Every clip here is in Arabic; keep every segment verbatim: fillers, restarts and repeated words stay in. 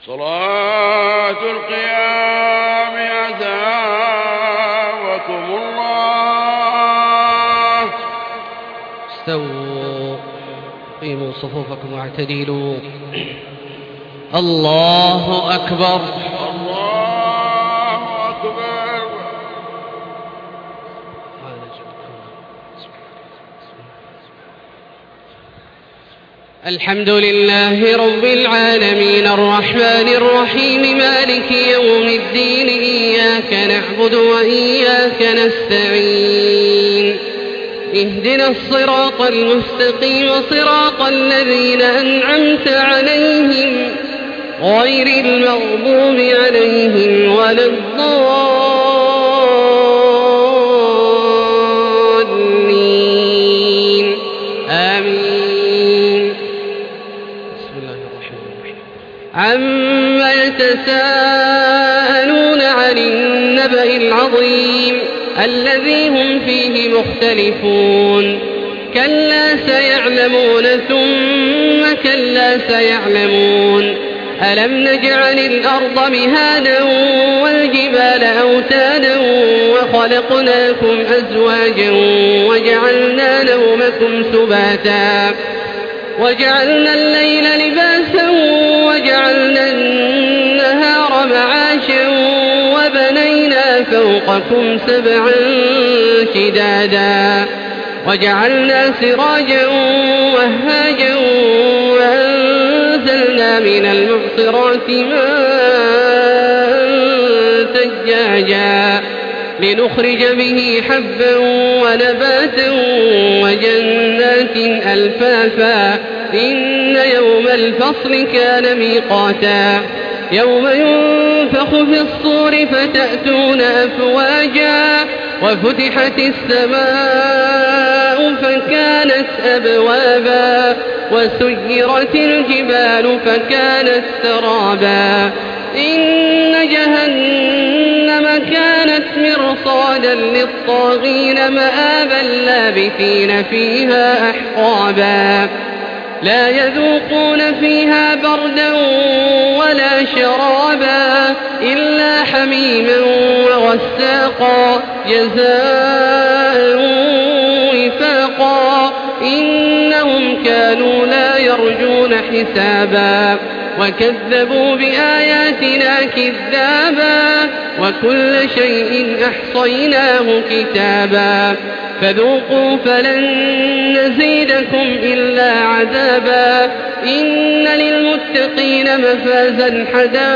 صلاة القيام أثابكم الله. استووا قيموا صفوفكم واعتدلوا. الله أكبر. الله أكبر. الحمد لله رب العالمين الرحمن الرحيم مالك يوم الدين إياك نعبد وإياك نستعين اهدنا الصراط المستقيم صراط الذين أنعمت عليهم غير المغضوب عليهم ولا الضالين آمين. بسم الله الرحمن الرحيم. عما يتساءلون عن النبأ العظيم الذي هم فيه مختلفون كلا سيعلمون ثم كلا سيعلمون ألم نجعل الأرض مهادا والجبال أوتادا وخلقناكم أزواجا وجعلنا نومكم سباتا وجعلنا الليل لباسا وجعلنا النهار معاشا وبنينا فوقكم سبعا شدادا وجعلنا سراجا وهاجا وأنزلنا من المعصرات ماء ثجاجا لنخرج به حبا ونباتا وجنات ألفافا إن يوم الفصل كان ميقاتا يوم ينفخ في الصور فتأتون أفواجا وفتحت السماء فكانت أبوابا وسيرت الجبال فكانت سرابا إن جهنم كانت مرصادا للطاغين مآبا لابثين فيها أحقابا لا يذوقون فيها بردا ولا شرابا إلا حميما وغساقا جزاء وفاقا إنهم كانوا لا يرجون حسابا وكذبوا بآياتنا كذابا وكل شيء أحصيناه كتابا فذوقوا فلن نزيدكم إلا عذابا إن للمتقين مفازا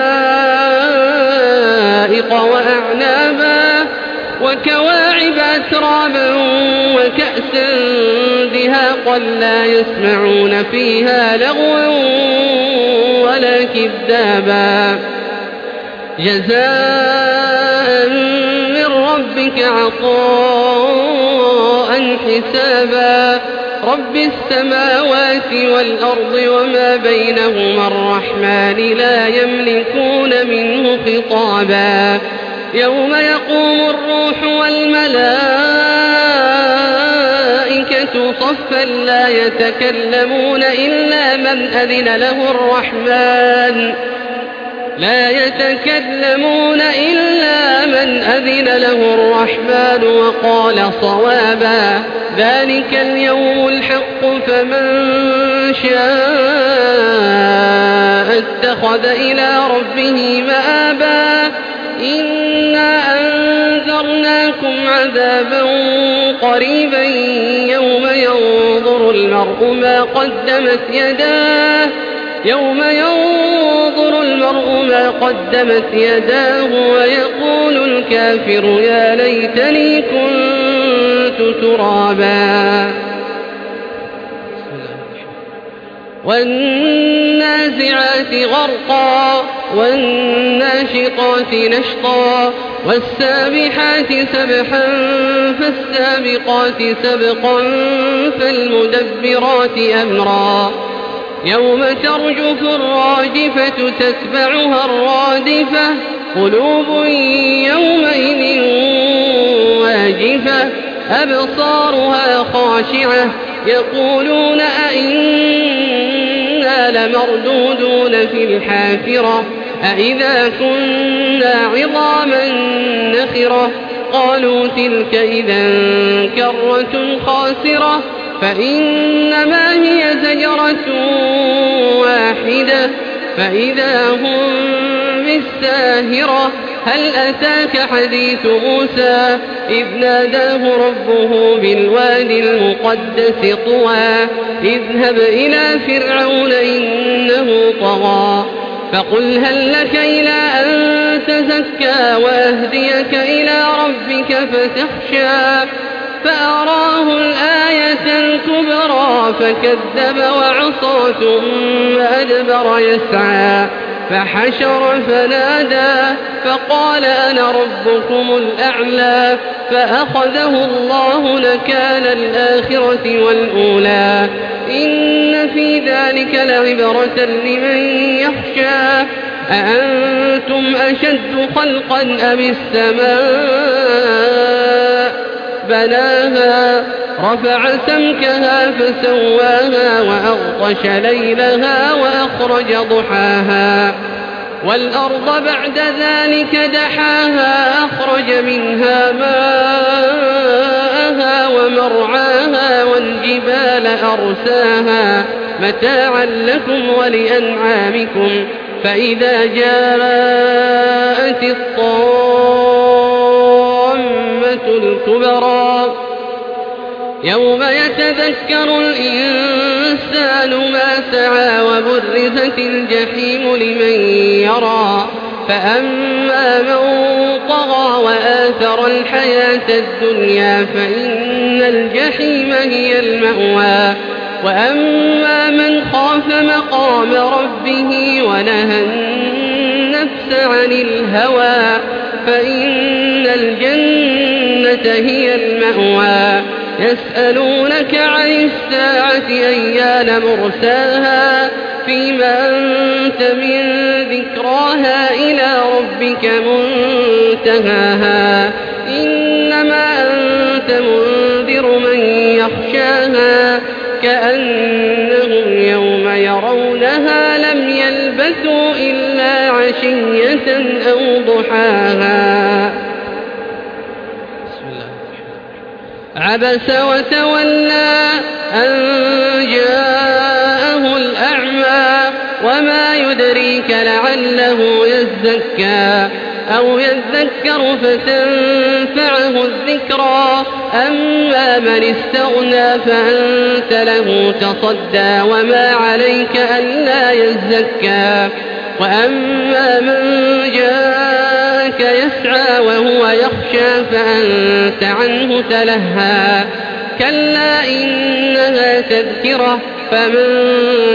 حدائق وأعنابا وكواعب أترابا وكأسا دهاقا لا يسمعون فيها لغوا ولا كذابا جزاء من ربك عطاء حسابا رب السماوات والأرض وما بينهما الرحمن لا يملكون منه خطابا يوم يقوم الروح والملائكة صفا لا يتكلمون إلا من أذن له الرحمن لا يتكلمون إلا من أذن له الرحمن وقال صوابا ذلك اليوم الحق فمن شاء اتخذ إلى ربه مآبا إنا أنذرناكم عذابا قريبا يوم ينظر المرء ما قدمت يداه يوم ينظر المرء ما قدمت يداه ويقول الكافر يا ليتني كنت ترابا والنازعات غرقا والناشطات نشطا والسابحات سبحا فالسابقات سبقا فالمدبرات أمرا يوم ترجف الراجفة تتبعها الرادفة قلوب يومئذ واجفة أبصارها خاشعة يقولون أئنا لمردودون في الحافرة أإذا كنا عظاما نخرة قالوا تلك إذا كرة خاسرة فإنما هي زجرة واحدة فإذا هم بالساهرة هل أتاك حديث موسى إذ ناداه ربه بالوادي المقدس طوى اذهب إلى فرعون إنه طغى فقل هل لك إلى أن تزكى وأهديك إلى ربك فتخشى فأراه الآية الكبرى فكذب وعصى ثم أدبر يسعى فحشر فنادى فقال أنا ربكم الأعلى فأخذه الله نكال الآخرة والأولى إن في ذلك لعبرة لمن يخشى أأنتم أشد خلقا أم السماء بناها رفع سمكها فسواها وأغطش ليلها وأخرج ضحاها والأرض بعد ذلك دحاها أخرج منها ماءها ومرعاها والجبال أرساها متاعا لكم ولأنعامكم فإذا جاءت الطامة الكبرى يوم يتذكر الإنسان ما سعى وبرزت الجحيم لمن يرى فأما من طغى وآثر الحياة الدنيا فإن الجحيم هي المأوى وأما من خاف مقام ربه ونهى النفس عن الهوى فإن الجنة هي المأوى يسألونك عن الساعة أيان مرساها فيما أنت من ذكراها إلى ربك منتهاها إنما أنت منذر من يخشاها كأنهم يوم يرونها لم يلبثوا إلا عشية أو ضحاها عبس وتولى أن جاءه الأعمى وما يدريك لعله يزكى أو يذكر فتنفعه الذكرى أما من استغنى فأنت له تصدى وما عليك ألا يزكى وأما من جاءك يسعى وهو يخشى فأنت عنه تلهى كلا إنها تذكرة فمن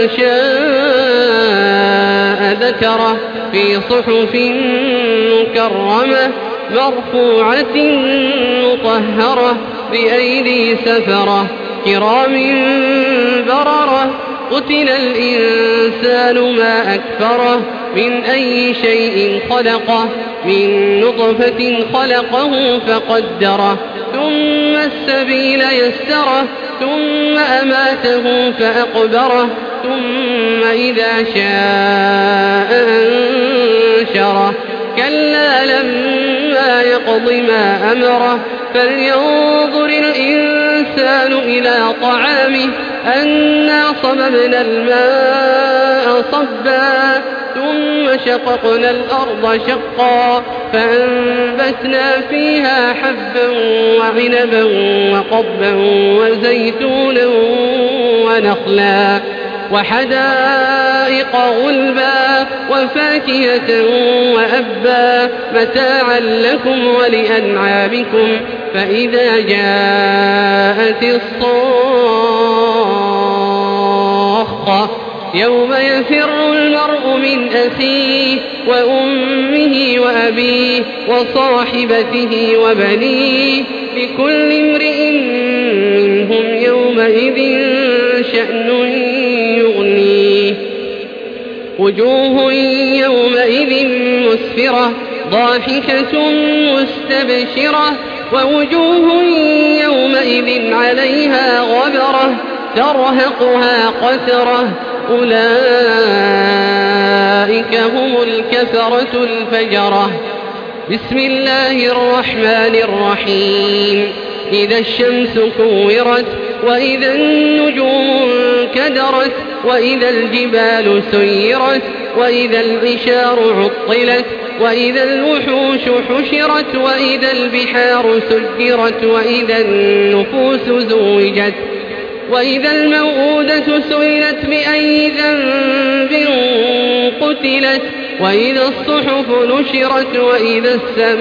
شاء ذكره في صحف مكرمة مرفوعة مطهرة بأيدي سفرة كرام بررة قتل الإنسان ما أكفره من أي شيء خلقه من نطفة خلقه فقدره ثم السبيل يسره ثم أماته فأقبره ثم إذا شاء أنشره كلا لما يقض ما أمره فلينظر الإنسان إلى طعامه أنا صببنا الماء صبا ثم شققنا الأرض شقا فأنبتنا فيها حبا وعنبا وقضبا وزيتونا ونخلا وحدائق غلبا وفاكهة وأبا متاعا لكم ولأنعامكم فإذا جاءت الصاخة يوم يفر المرء من أخيه وأمه وأبيه وصاحبته وبنيه لكل امرئ منهم يومئذ شأن يغنيه وجوه يومئذ مسفرة ضاحكة مستبشرة ووجوه يومئذ عليها غبرة ترهقها قترة أولئك هم الكفرة الفجرة. بسم الله الرحمن الرحيم. إذا الشمس كورت وإذا النجوم انكدرت وإذا الجبال سيرت وإذا العشار عطلت وإذا الوحوش حشرت وإذا البحار سجرت وإذا النفوس زوجت وإذا الموءودة سئلت بأي ذنب قتلت وإذا الصحف نشرت وإذا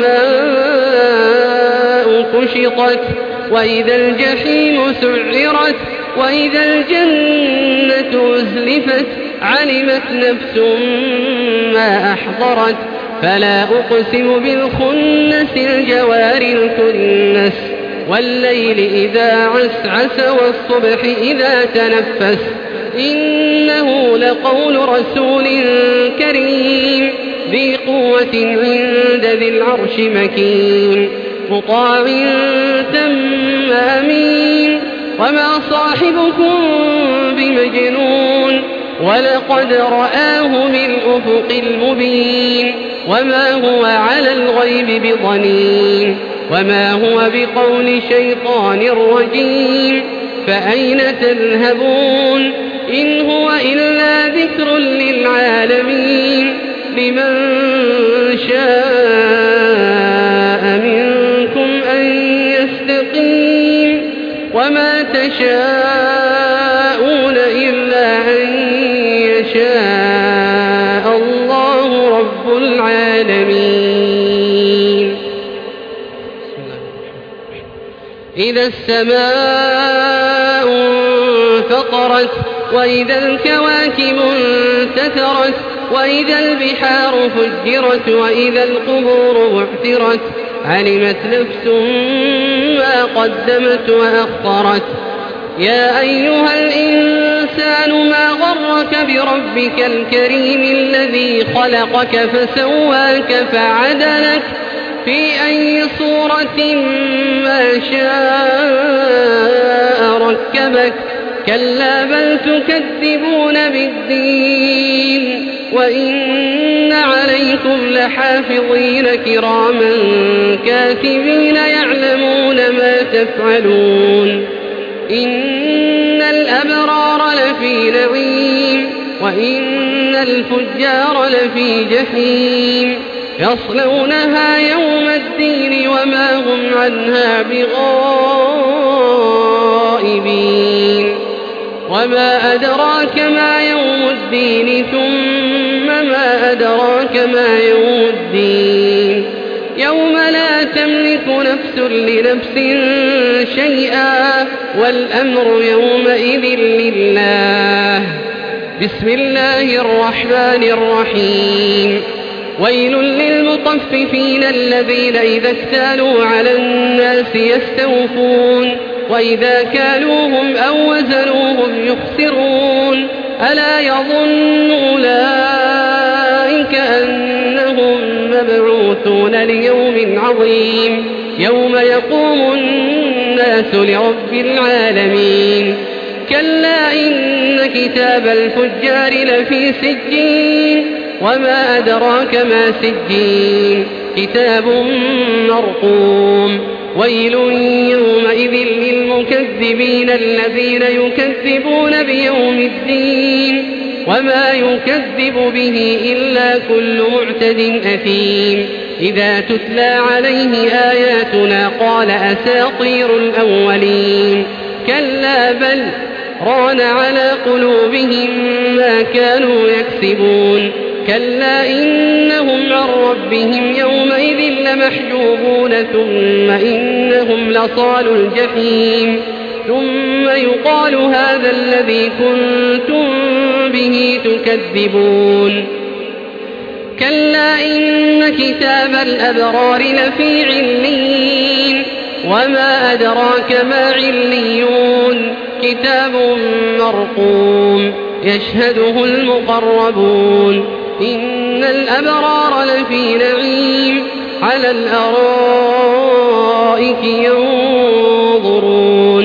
السماء كشطت وإذا الجحيم سعرت وإذا الجنة أزلفت علمت نفس ما أحضرت. فلا أقسم بالخنس الجوار الكنس والليل إذا عسعس والصبح إذا تنفس إنه لقول رسول كريم ذي قوة عند ذي العرش مكين مطاع ثم أمين وما صاحبكم بمجنون ولقد رآه بالأفق المبين وما هو على الغيب بضنين وما هو بقول شيطان رجيم. فأين تذهبون إن هو إلا ذكر للعالمين لمن شاء منكم أن يستقيم وما تشاءون إلا أن يشاء الله رب العالمين. إذا السماء انفطرت وإذا الكواكب انتثرت وإذا البحار فجرت وإذا القبور بعثرت علمت نفس ما قدمت وأخرت. يا أيها الإنسان ما غرك بربك الكريم الذي خلقك فسواك فعدلك في أي صورة ما شاء ركبك كلا بل تكذبون بالدين وإن عليكم لحافظين كراما كاتبين يعلمون ما تفعلون. إن الأبرار لفي نعيم وإن الفجار لفي جحيم يصلونها يوم الدين وما هم عنها بغائبين. وما أدراك ما يوم الدين ثم ما أدراك ما يوم الدين يوم لا تملك نفس لنفس شيئا والأمر يومئذ لله. بسم الله الرحمن الرحيم. ويل للمطففين الذين إذا اكتالوا على الناس يستوفون وإذا كالوهم أو وزنوهم يخسرون ألا يظن أولئك أنهم مبعوثون ليوم عظيم يوم يقوم الناس لرب العالمين. كلا إن كتاب الفجار لفي سجين وما أدراك ما سجين كتاب مرقوم. ويل يومئذ للمكذبين الذين يكذبون بيوم الدين وما يكذب به إلا كل معتد أثيم. إذا تتلى عليه آياتنا قال أساطير الأولين كلا بل ران على قلوبهم ما كانوا يكسبون. كلا إنهم عن ربهم يومئذ لمحجوبون ثم إنهم لصال الجحيم ثم يقال هذا الذي كنتم به تكذبون. كلا إن كتاب الأبرار لفي عليين وما أدراك ما عليون كتاب مرقوم يشهده المقربون. إن الأبرار لفي نعيم على الأرائك ينظرون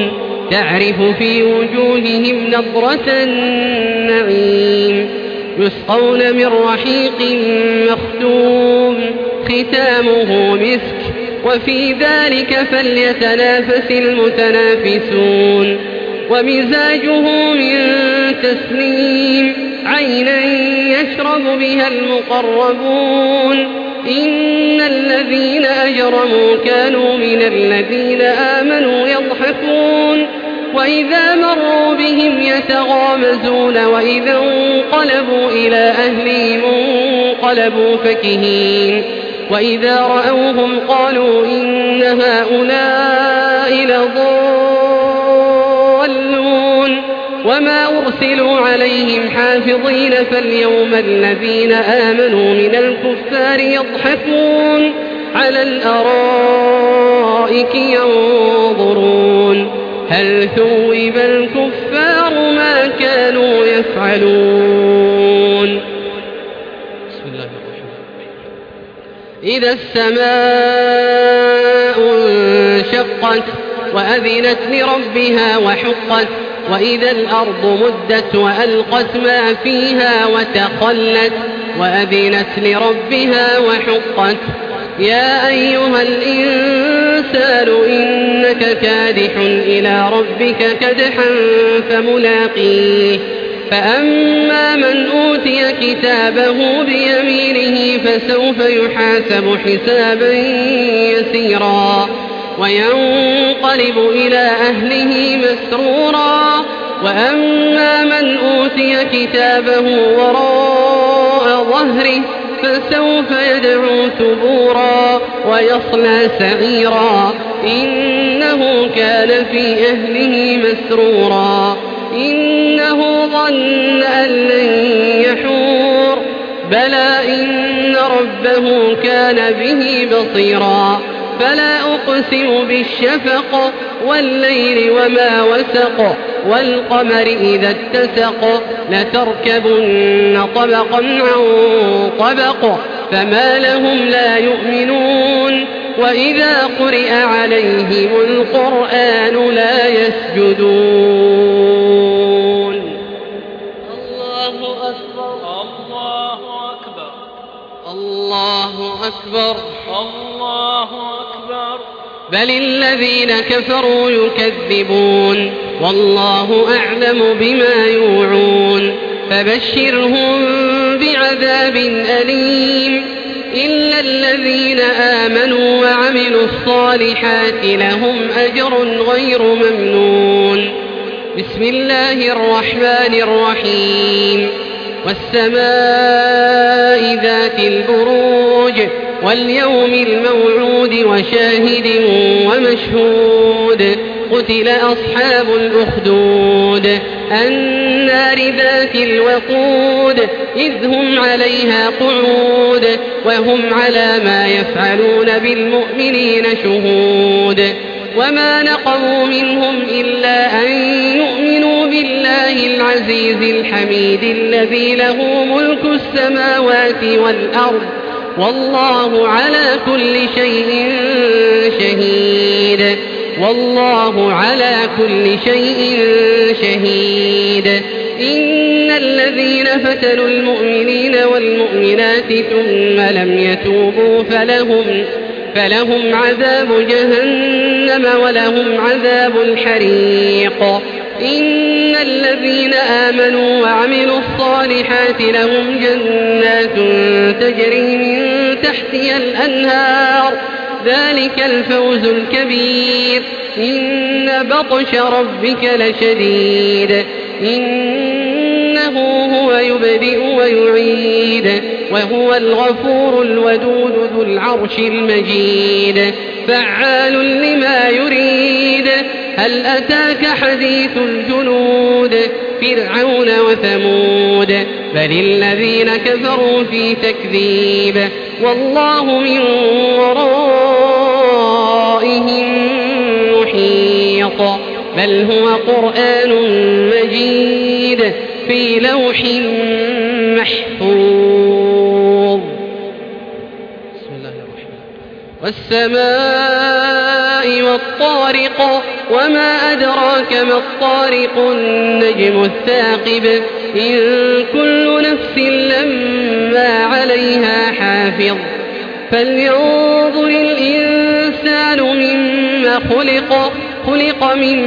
تعرف في وجوههم نضرة النعيم يسقون من رحيق مختوم ختامه مسك وفي ذلك فليتنافس المتنافسون ومزاجه من تسنيم عينا يشرب بها المقربون إن الذين أجرموا كانوا من الذين آمنوا يضحكون وإذا مروا بهم يتغامزون وإذا انقلبوا إلى أهلهم انقلبوا فكهين وإذا رأوهم قالوا إن هؤلاء لضالون وما أرسلوا عليهم حافظين فاليوم الذين آمنوا من الكفار يضحكون على الأرائك ينظرون هل ثوب الكفار ما كانوا يفعلون. بسم الله الرحمن الرحيم. إذا السماء انشقت وأذنت لربها وحقت وإذا الأرض مدت وألقت ما فيها وتخلت وأذنت لربها وحقت يا أيها الإنسان إنك كادح إلى ربك كدحا فملاقيه فأما من أوتي كتابه بيمينه فسوف يحاسب حسابا يسيرا وينقلب إلى أهله مسرورا وأما من أوتي كتابه وراء ظهره فسوف يدعو ثبورا ويصلى سعيرا إنه كان في أهله مسرورا إنه ظن أن لن يحور بلى إن ربه كان به بصيرا فلا أقسم بالشفق والليل وما وسق والقمر إذا اتسق لتركبن طبقا عن طبق فما لهم لا يؤمنون وإذا قرئ عليهم القرآن لا يسجدون. الله أكبر الله أكبر الله أكبر الله أكبر. بل الذين كفروا يكذبون والله أعلم بما يوعون فبشرهم بعذاب أليم إلا الذين آمنوا وعملوا الصالحات لهم أجر غير ممنون. بسم الله الرحمن الرحيم والسماء ذات البروج واليوم الموعود وشاهد ومشهود قتل أصحاب الأخدود النار ذات الوقود إذ هم عليها قعود وهم على ما يفعلون بالمؤمنين شهود وما نقموا منهم إلا أن يؤمنوا بالله العزيز الحميد الذي له ملك السماوات والأرض والله على كل شيء شهيد والله على كل شيء شهيد. إن الذين فتنوا المؤمنين والمؤمنات ثم لم يتوبوا فلهم فلهم عذاب جهنم ولهم عذاب الحريق. إن الذين آمنوا وعملوا الصالحات لهم جنات تجري من تحتها الأنهار ذلك الفوز الكبير. إن بطش ربك لشديد إنه هو يبدئ ويعيد وهو الغفور الودود ذو العرش المجيد فعال لما يريد. هل أتاك حديث الجنود فرعون وثمود بل الذين كفروا في تكذيب والله من ورائهم محيط بل هو قرآن مجيد في لوح محفوظ. بسم الله الرحمن الرحيم والسماء والطارق وما أدراك ما الطارق النجم الثاقب إن كل نفس لما عليها حافظ فلينظر الإنسان مما خلق خلق من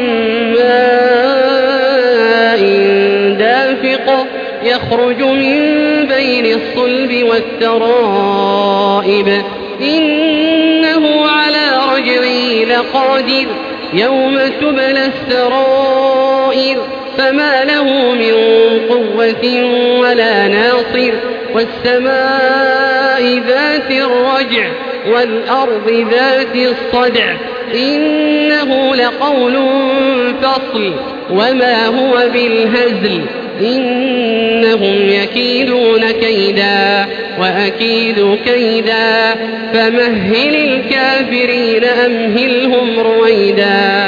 ماء دافق يخرج من بين الصلب والترائب إنه على رجعه لقادر يوم تبلى السرائر فما له من قوة ولا ناصر والسماء ذات الرجع والأرض ذات الصدع إنه لقول فصل وما هو بالهزل إنهم يكيدون كيدا وأكيد كيدا فمهل الكافرين أمهلهم رويدا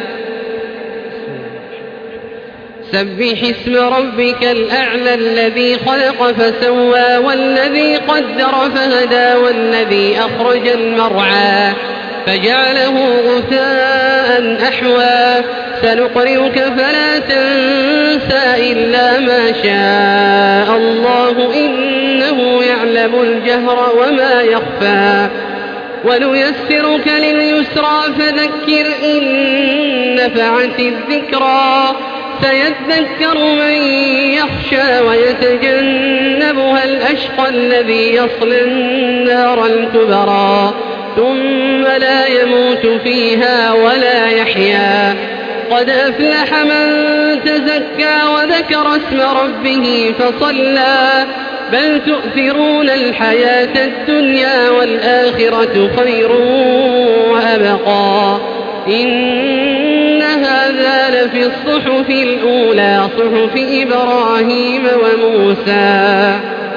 سبح اسم ربك الأعلى الذي خلق فسوى والذي قدر فهدى والذي أخرج المرعى فجعله غثاء أحوى سنقرئك فلا تنسى إلا ما شاء الله إنه يعلم الجهر وما يخفى ونيسرك لليسرى فذكر إن نفعت الذكرى سيذكر من يخشى ويتجنبها الأشقى الذي يصلى النار الكبرى ثم لا يموت فيها ولا يحيا قد أفلح من تزكى وذكر اسم ربه فصلى بل تؤثرون الحياة الدنيا والآخرة خير وأبقى إن هذا لفي الصحف الأولى صحف إبراهيم وموسى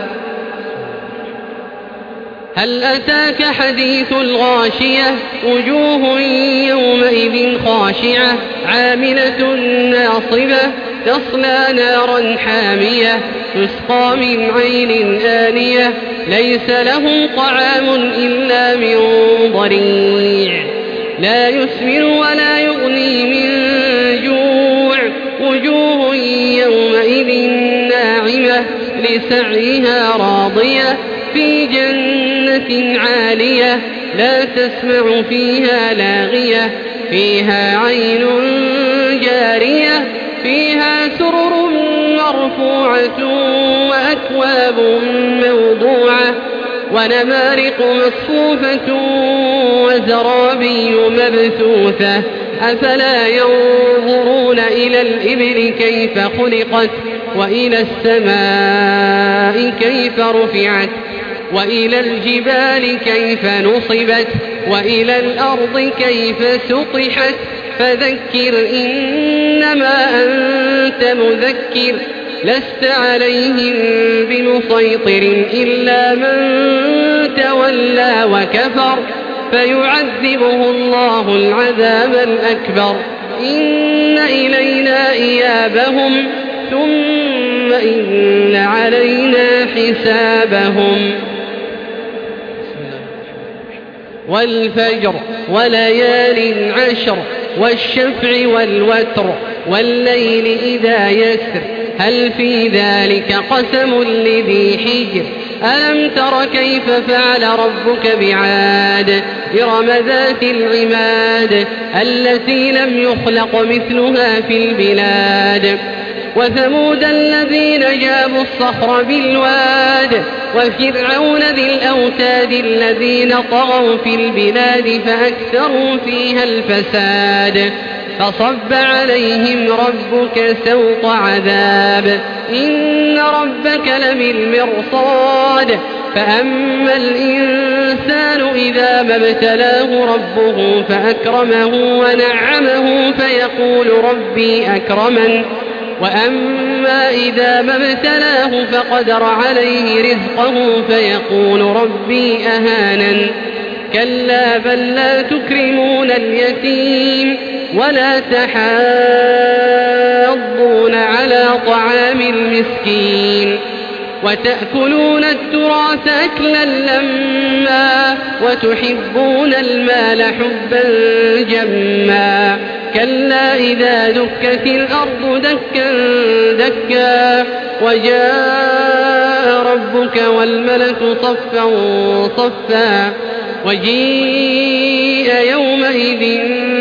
هل أتاك حديث الغاشية وجوه يومئذ خاشعة عاملة ناصبة تصلى نارا حامية تسقى من عين آنية ليس لهم طعام إلا من ضريع لا يسمن ولا يغني من جوع وجوه يومئذ ناعمة لسعيها راضية في جنة عالية لا تسمع فيها لاغية فيها عين جارية فيها سرر مرفوعة وأكواب موضوعة ونمارق مصفوفة وزرابي مبثوثة أفلا ينظرون إلى الإبل كيف خلقت وإلى السماء كيف رفعت وإلى الجبال كيف نصبت وإلى الأرض كيف سطحت فذكر إنما أنت مذكر لست عليهم بمسيطر إلا من تولى وكفر فيعذبه الله العذاب الأكبر إن إلينا إيابهم ثم إن علينا حسابهم والفجر وليال عشر والشفع والوتر والليل إذا يسر هل في ذلك قسم لذي حجر ألم تر كيف فعل ربك بعاد إرم ذات العماد التي لم يخلق مثلها في البلاد وثمود الذين جابوا الصخر بالواد وفرعون ذي الأوتاد الذين طغوا في البلاد فأكثروا فيها الفساد فصب عليهم ربك سوط عذاب إن ربك لبالمرصاد فأما الإنسان إذا ما ابتلاه ربه فأكرمه ونعمه فيقول ربي أكرمن وأما إذا ما ابتلاه فقدر عليه رزقه فيقول ربي أهانن كلا بل لا تكرمون اليتيم ولا تحاضون على طعام المسكين وتأكلون التراث أكلا لما وتحبون المال حبا جما كلا إذا دكت الأرض دكا دكا وجاء ربك والملك صفا صفا وجيء يومئذ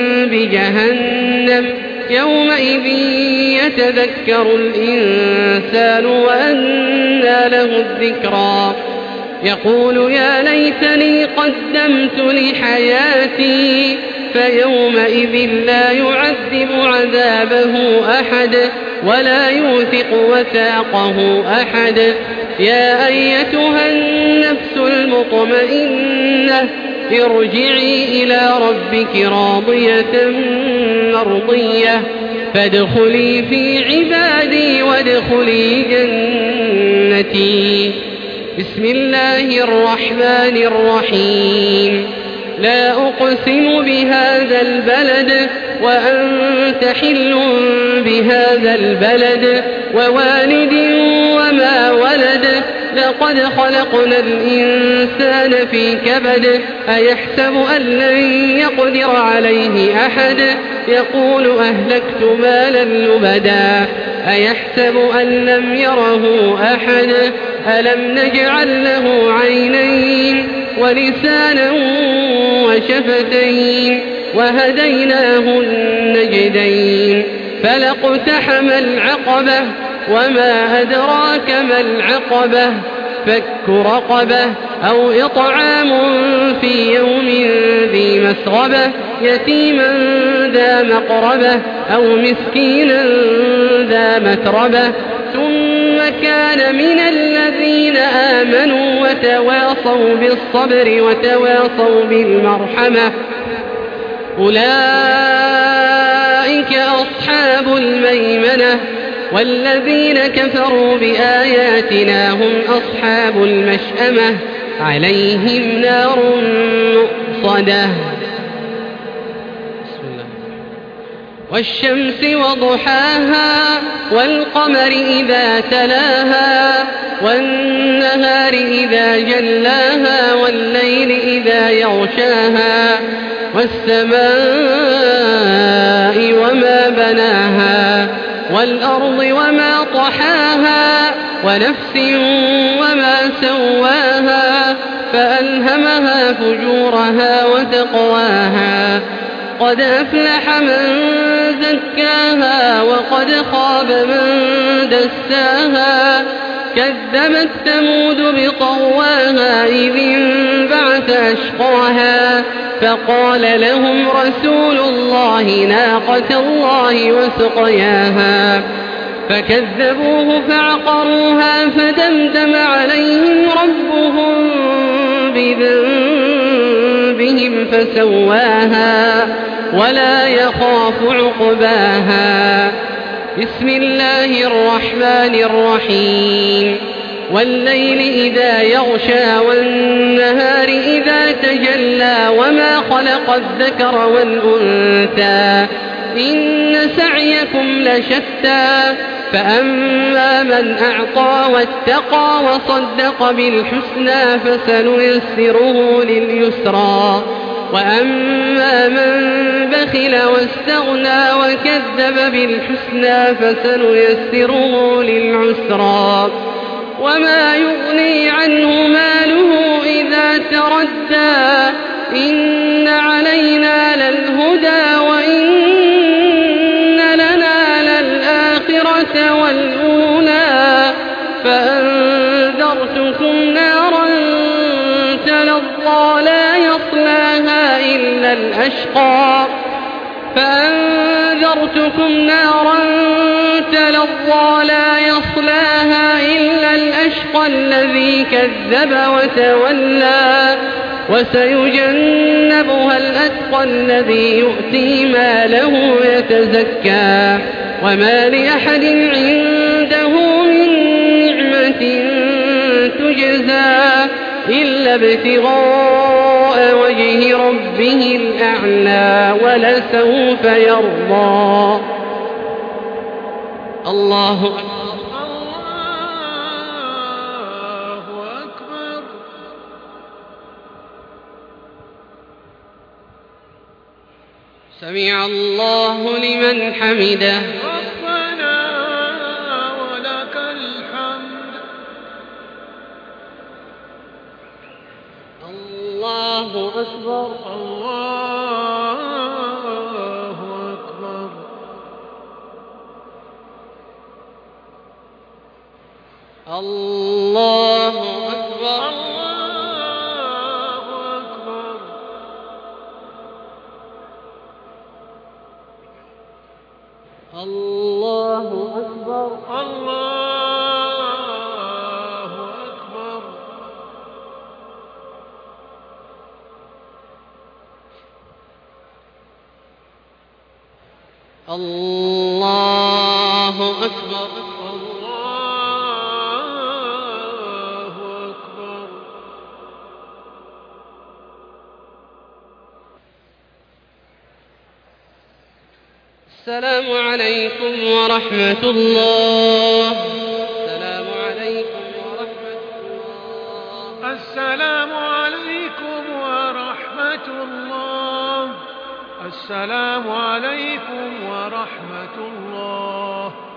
بجهنم يومئذ يتذكر الإنسان وأنى له الذكرى يقول يا ليتني قدمت لحياتي فيومئذ لا يعذب عذابه أحد ولا يوثق وثاقه أحد يا أيتها النفس المطمئنة ارجعي إلى ربك راضية مرضية فادخلي في عبادي وادخلي جنتي. بسم الله الرحمن الرحيم. لا أقسم بهذا البلد وأنت حل بهذا البلد ووالد وما ولد لقد خلقنا الإنسان في كبد أيحسب أن لن يقدر عليه أحد يقول أهلكت مالا لبدا أيحسب أن لم يره أحد ألم نجعل له عينين ولسانا وشفتين وهديناه النجدين فلاقتحم العقبة وما أدراك ما العقبة فك رقبة أو إطعام في يوم ذي مسغبة يتيما ذا مقربة أو مسكينا ذا متربة ثم كان من الذين آمنوا وتواصوا بالصبر وتواصوا بالمرحمة أولئك أصحاب الميمنة والذين كفروا بآياتنا هم أصحاب المشأمة عليهم نار مؤصدة. والشمس وضحاها والقمر إذا تلاها والنهار إذا جلاها والليل إذا يغشاها والسماء وما بناها والأرض وما طحاها ونفس وما سواها فألهمها فجورها وتقواها قد أفلح من زكاها وقد خاب من دساها كذبت ثمود بطغواها إذ انبعث أشقاها فقال لهم رسول الله ناقة الله وسقياها فكذبوه فعقروها فدمدم عليهم ربهم بذنبهم فسواها ولا يخاف عقباها. بسم الله الرحمن الرحيم. والليل إذا يغشى والنهار إذا تجلى وما خلق الذكر والأنثى إن سعيكم لشتى فأما من أعطى واتقى وصدق بالحسنى فسنيسره لليسرى وأما من بخل واستغنى وكذب بالحسنى فسنيسره للعسرى وما يغني عنه ماله إذا تردى إن علينا للهدى وإن لنا للآخرة والأولى فأنذرتكم نارا تلظى لا يصلاها إلا الأشقى فأنذرتكم نارا تلظى لا يصلاها إلا الأشقى الذي كذب وتولى وسيجنبها الأتقى الذي يؤتي ماله يتزكى وما لأحد عنده من نعمة تجزى إلا ابتغاء وجه ربه الأعلى ولسوف يرضى. الله أكبر. الله أكبر. سمع الله لمن حمده. ربنا ولك الحمد. الله أكبر. الله أكبر. الله أكبر. الله أكبر. الله أكبر. الله أكبر. الله أكبر. السلام عليكم ورحمة الله. السلام عليكم ورحمة الله. السلام عليكم ورحمة الله. السلام عليكم ورحمة الله.